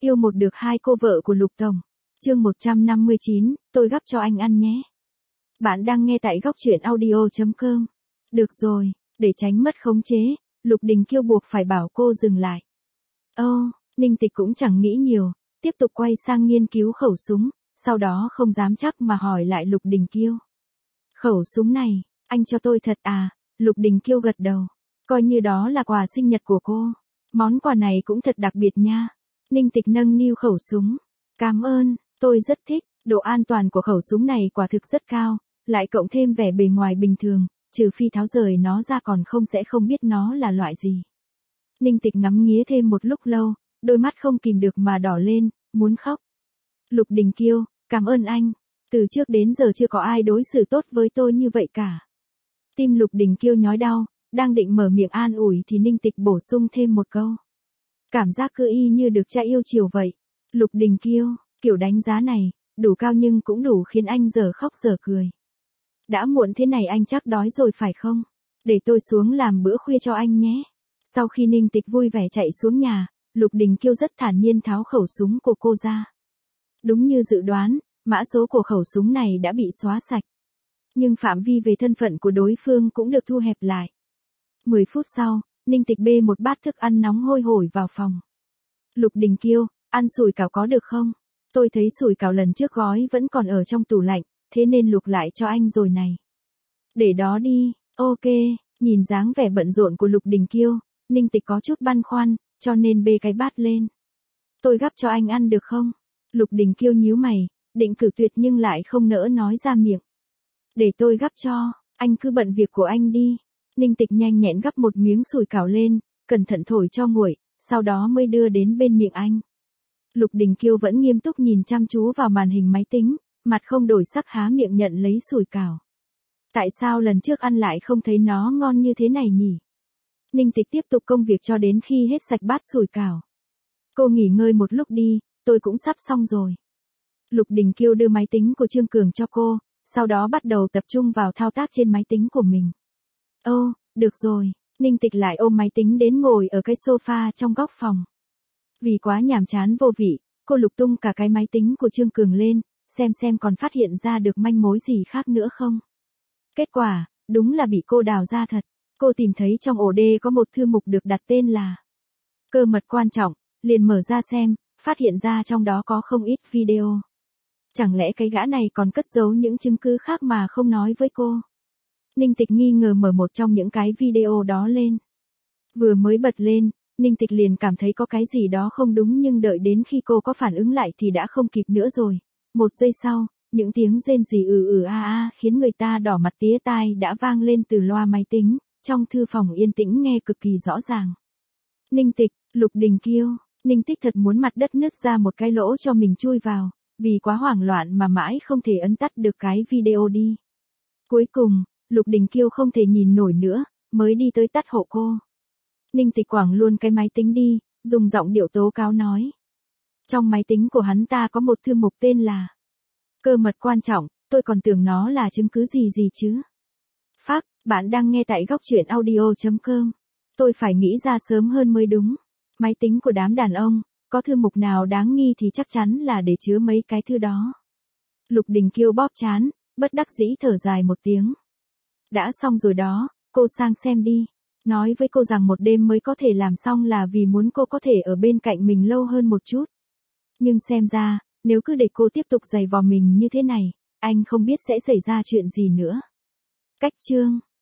Yêu một được hai cô vợ của Lục Tổng. Chương 159, tôi gắp cho anh ăn nhé. Bạn đang nghe tại góc truyện audio.com. Được rồi, để tránh mất khống chế, Lục Đình Kiêu buộc phải bảo cô dừng lại. Ninh Tịch cũng chẳng nghĩ nhiều, tiếp tục quay sang nghiên cứu khẩu súng, sau đó không dám chắc mà hỏi lại Lục Đình Kiêu. Khẩu súng này, anh cho tôi thật à? Lục Đình Kiêu gật đầu, coi như đó là quà sinh nhật của cô. Món quà này cũng thật đặc biệt nha. Ninh Tịch nâng niu khẩu súng. Cảm ơn, tôi rất thích, độ an toàn của khẩu súng này quả thực rất cao, lại cộng thêm vẻ bề ngoài bình thường, trừ phi tháo rời nó ra còn sẽ không biết nó là loại gì. Ninh Tịch ngắm nghía thêm một lúc lâu, đôi mắt không kìm được mà đỏ lên, muốn khóc. Lục Đình Kiêu, cảm ơn anh, từ trước đến giờ chưa có ai đối xử tốt với tôi như vậy cả. Tim Lục Đình Kiêu nhói đau, đang định mở miệng an ủi thì Ninh Tịch bổ sung thêm một câu. Cảm giác cứ y như được cha yêu chiều vậy. Lục Đình Kiêu, kiểu đánh giá này, đủ cao nhưng cũng đủ khiến anh giờ khóc giờ cười. Đã muộn thế này anh chắc đói rồi phải không? Để tôi xuống làm bữa khuya cho anh nhé. Sau khi Ninh Tịch vui vẻ chạy xuống nhà, Lục Đình Kiêu rất thản nhiên tháo khẩu súng của cô ra. Đúng như dự đoán, mã số của khẩu súng này đã bị xóa sạch. Nhưng phạm vi về thân phận của đối phương cũng được thu hẹp lại. 10 phút sau, Ninh Tịch bê một bát thức ăn nóng hôi hổi vào phòng. Lục Đình Kiêu, ăn sủi cảo có được không? Tôi thấy sủi cảo lần trước gói vẫn còn ở trong tủ lạnh, thế nên luộc lại cho anh rồi này. Để đó đi, ok, nhìn dáng vẻ bận rộn của Lục Đình Kiêu, Ninh Tịch có chút băn khoăn, cho nên bê cái bát lên. Tôi gắp cho anh ăn được không? Lục Đình Kiêu nhíu mày, định cự tuyệt nhưng lại không nỡ nói ra miệng. Để tôi gắp cho, anh cứ bận việc của anh đi. Ninh Tịch nhanh nhẹn gắp một miếng sủi cảo lên, cẩn thận thổi cho nguội, sau đó mới đưa đến bên miệng anh. Lục Đình Kiêu vẫn nghiêm túc nhìn chăm chú vào màn hình máy tính, mặt không đổi sắc há miệng nhận lấy sủi cảo. Tại sao lần trước ăn lại không thấy nó ngon như thế này nhỉ? Ninh Tịch tiếp tục công việc cho đến khi hết sạch bát sủi cảo. Cô nghỉ ngơi một lúc đi, tôi cũng sắp xong rồi. Lục Đình Kiêu đưa máy tính của Trương Cường cho cô, sau đó bắt đầu tập trung vào thao tác trên máy tính của mình. Được rồi, Ninh Tịch lại ôm máy tính đến ngồi ở cái sofa trong góc phòng. Vì quá nhàm chán vô vị, cô lục tung cả cái máy tính của Trương Cường lên, xem còn phát hiện ra được manh mối gì khác nữa không. Kết quả, đúng là bị cô đào ra thật. Cô tìm thấy trong ổ đê có một thư mục được đặt tên là cơ mật quan trọng, liền mở ra xem, phát hiện ra trong đó có không ít video. Chẳng lẽ cái gã này còn cất giấu những chứng cứ khác mà không nói với cô? Ninh Tịch nghi ngờ mở một trong những cái video đó lên. Vừa mới bật lên, Ninh Tịch liền cảm thấy có cái gì đó không đúng nhưng đợi đến khi cô có phản ứng lại thì đã không kịp nữa rồi. Một giây sau, những tiếng rên rỉ khiến người ta đỏ mặt tía tai đã vang lên từ loa máy tính, trong thư phòng yên tĩnh nghe cực kỳ rõ ràng. Ninh Tịch, Lục Đình Kiêu, Ninh Tịch thật muốn mặt đất nứt ra một cái lỗ cho mình chui vào, vì quá hoảng loạn mà mãi không thể ấn tắt được cái video đi. Cuối cùng, Lục Đình Kiêu không thể nhìn nổi nữa, mới đi tới tắt hộ cô. Ninh Tịch quẳng luôn cái máy tính đi, dùng giọng điệu tố cáo nói. Trong máy tính của hắn ta có một thư mục tên là cơ mật quan trọng, tôi còn tưởng nó là chứng cứ gì chứ. Phác, bạn đang nghe tại góc truyện audio.com. Tôi phải nghĩ ra sớm hơn mới đúng. Máy tính của đám đàn ông, có thư mục nào đáng nghi thì chắc chắn là để chứa mấy cái thư đó. Lục Đình Kiêu bóp trán, bất đắc dĩ thở dài một tiếng. Đã xong rồi đó, cô sang xem đi. Nói với cô rằng một đêm mới có thể làm xong là vì muốn cô có thể ở bên cạnh mình lâu hơn một chút. Nhưng xem ra, nếu cứ để cô tiếp tục giày vò mình như thế này, anh không biết sẽ xảy ra chuyện gì nữa. Cách chương